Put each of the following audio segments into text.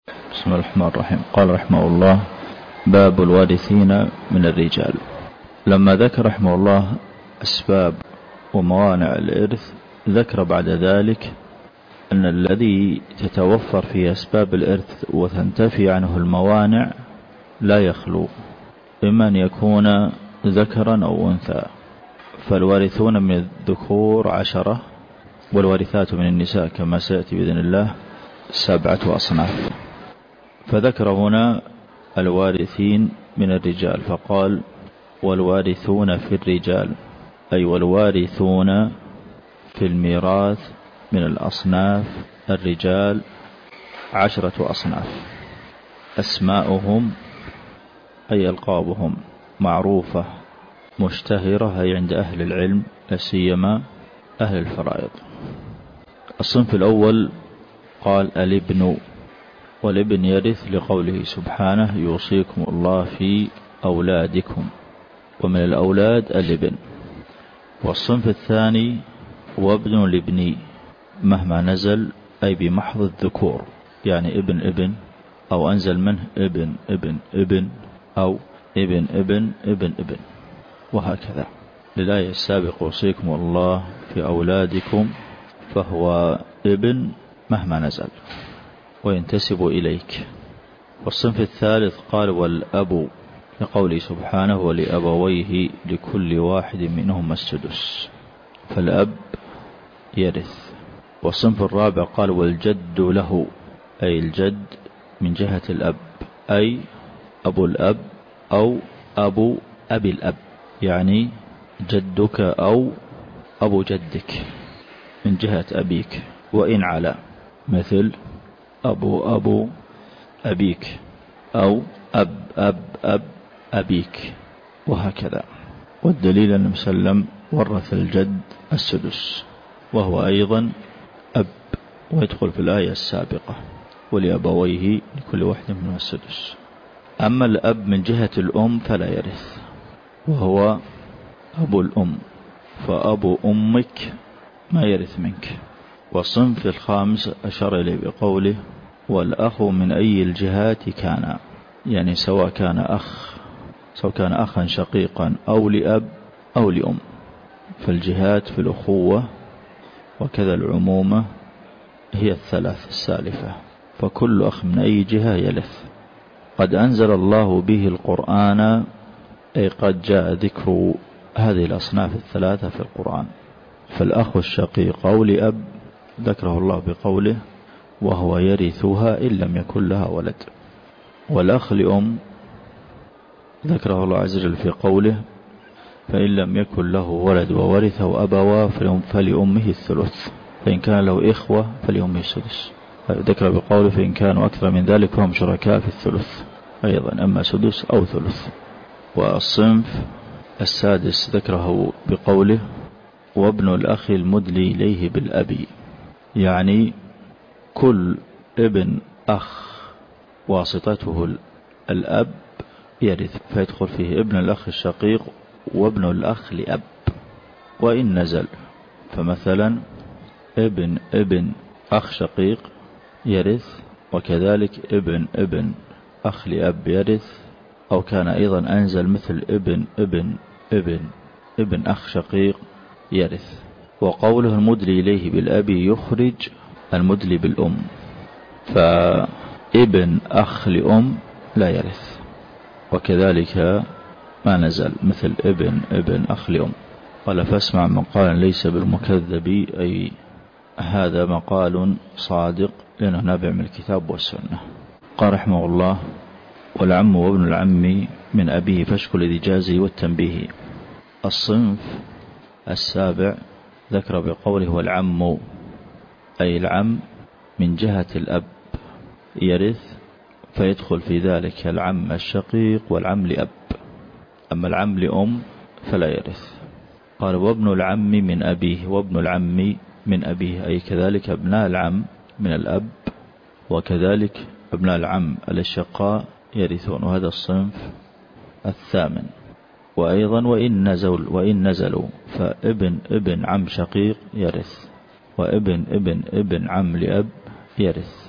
بسم الله الرحمن الرحيم. قال رحمه الله: باب الوارثين من الرجال. لما ذكر رحمه الله أسباب وموانع الإرث، ذكر بعد ذلك أن الذي تتوفر فيه أسباب الإرث وتنتفي عنه الموانع لا يخلو، إما أن يكون ذكرا أو أنثى. فالوارثون من الذكور 10، والوارثات من النساء كما سيأتي بإذن الله 7 أصناف. فذكر هنا الوارثين من الرجال فقال: والوارثون في الرجال، أي والوارثون في الميراث من الأصناف الرجال 10 أصناف. أسماؤهم أي ألقابهم معروفة مشتهرة أي عند أهل العلم، لا سيما أهل الفرائض. الصنف الأول قال: الابن. والابن يرث لقوله سبحانه: يوصيكم الله في أولادكم، ومن الأولاد الابن. والصنف الثاني وابن الابن مهما نزل، أي بمحض الذكور، يعني ابن ابن أو أنزل منه ابن ابن ابن أو ابن ابن ابن ابن، وهكذا. للآية السابقة: يوصيكم الله في أولادكم، فهو ابن مهما نزل وينتسب إليك. والصنف الثالث قال: والأب، لقوله سبحانه: ولأبويه لكل واحد منهما السدس، فالأب يرث. والصنف الرابع قال: والجد له، أي الجد من جهة الأب، أي أبو الأب أو أبو أبي الأب، يعني جدك أو أبو جدك من جهة أبيك، وإن على، مثل أبو أبيك أو أب أبيك، وهكذا. والدليل أن مسلم ورث الجد السدس، وهو أيضا أب، ويدخل في الآية السابقة: ولأبويه لكل واحد منهما السدس. أما الأب من جهة الأم فلا يرث، وهو أبو الأم، فأبو أمك ما يرث منك. والصنف الخامس أشار إليه بقوله: والأخ من أي الجهات كان، يعني سواء كان أخا شقيقا أو لأب أو لأم. فالجهات في الأخوة وكذا العمومة هي الثلاث السالفة، فكل أخ من أي جهة يرث. قد أنزل الله به القرآن، أي قد جاء ذكر هذه الأصناف الثلاثة في القرآن. فالأخ الشقيق أو لأب ذكره الله بقوله: وهو يرثها إن لم يكن لها ولد. والأخ لأم ذكره الله عز وجل في قوله: فإن لم يكن له ولد وورثه أبواه فلأمه الثلث، فإن كان له إخوة فلأمه السدس. ذكر بقوله: فإن كانوا أكثر من ذلك فهم شركاء في الثلث، أيضا أما سدس أو ثلث. والصنف السادس ذكره بقوله: وابن الأخ المدلي إليه بالأبي، يعني كل ابن أخ واسطته الأب يرث، فيدخل فيه ابن الأخ الشقيق وابن الأخ لأب وإن نزل. فمثلا ابن أخ شقيق يرث، وكذلك ابن أخ لأب يرث، أو كان أيضا أنزل مثل ابن أخ شقيق يرث. وقوله المدلي إليه بالأبي يخرج المدلي بالأم، فابن أخ لأم لا يرث، وكذلك ما نزل مثل ابن أخ لأم. قال: فاسمع مقالا ليس بالمكذب، أي هذا مقال صادق لأنه نابع من الكتاب والسنة. قال رحمه الله: والعم وابن العم من أبيه فاشكل الإجازة والتنبيه. الصنف السابع ذكر بقوله: والعم، أي العم من جهة الأب يرث، فيدخل في ذلك العم الشقيق والعم لأب. أما العم لأم فلا يرث. قال: وابن العم من أبيه، وابن العم من أبيه، أي كذلك ابناء العم من الأب، وكذلك ابناء العم الأشقاء يرثون. وهذا الصنف الثامن. وأيضا وإن نزلوا فابن عم شقيق يرث، وابن عم لأب يرث.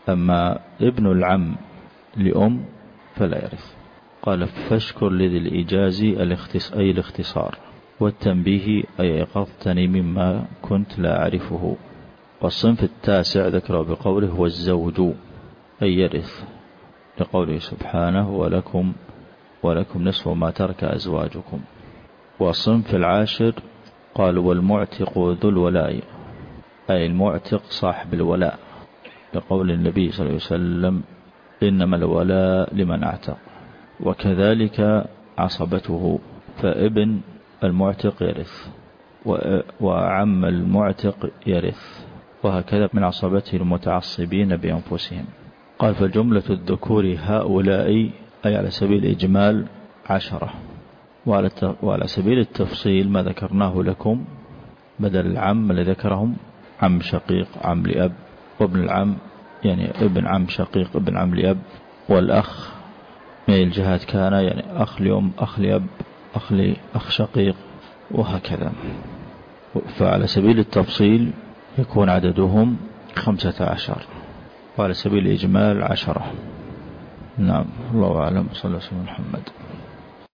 أما ابن العم لأم فلا يرث. قال فاشكر لذي الإيجاز أي الاختصار، والتنبيه أي أيقظتني مما كنت لا أعرفه. والصنف التاسع ذكره بقوله هو الزوج أي يرث، لقوله سبحانه ولكم نصف ما ترك أزواجكم. والصنف العاشر قال والمعتق ذو الولاء أي المعتق صاحب الولاء، لقول النبي صلى الله عليه وسلم إنما الولاء لمن اعتق. وكذلك عصبته، فابن المعتق يرث وعم المعتق يرث، وهكذا من عصبته المتعصبين بأنفسهم. قال فجملة الذكور هؤلاء أي على سبيل الإجمال 10، وعلى سبيل التفصيل ما ذكرناه لكم بدل العم الذي ذكرهم عم شقيق عم لأب، وابن العم يعني ابن عم شقيق ابن عم لأب، والأخ من الجهات كان يعني أخ لأم أخ لأب أخ شقيق وهكذا. فعلى سبيل التفصيل يكون عددهم 15، وعلى سبيل الإجمال 10. نعم، الله أعلم. صلى الله عليه وسلم محمد.